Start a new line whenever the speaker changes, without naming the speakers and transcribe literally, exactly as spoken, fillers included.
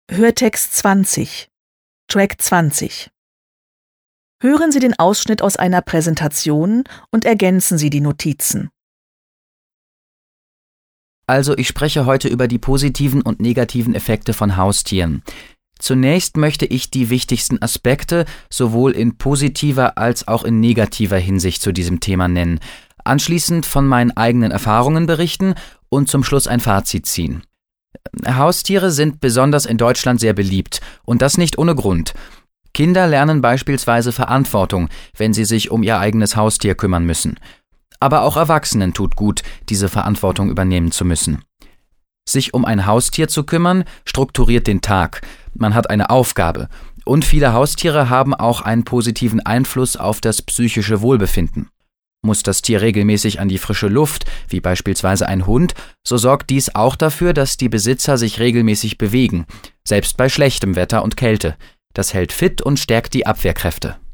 Hörtext zwanzig, Track zwanzig. Hören Sie den Ausschnitt aus einer Präsentation und ergänzen Sie die Notizen.
Also, ich spreche heute über die positiven und negativen Effekte von Haustieren. Zunächst möchte ich die wichtigsten Aspekte sowohl in positiver als auch in negativer Hinsicht zu diesem Thema nennen, anschließend von meinen eigenen Erfahrungen berichten und zum Schluss ein Fazit ziehen. Haustiere sind besonders in Deutschland sehr beliebt, und das nicht ohne Grund. Kinder lernen beispielsweise Verantwortung, wenn sie sich um ihr eigenes Haustier kümmern müssen. Aber auch Erwachsenen tut gut, diese Verantwortung übernehmen zu müssen. Sich um ein Haustier zu kümmern, strukturiert den Tag. Man hat eine Aufgabe. Und viele Haustiere haben auch einen positiven Einfluss auf das psychische Wohlbefinden. Muss das Tier regelmäßig an die frische Luft, wie beispielsweise ein Hund, so sorgt dies auch dafür, dass die Besitzer sich regelmäßig bewegen, selbst bei schlechtem Wetter und Kälte. Das hält fit und stärkt die Abwehrkräfte.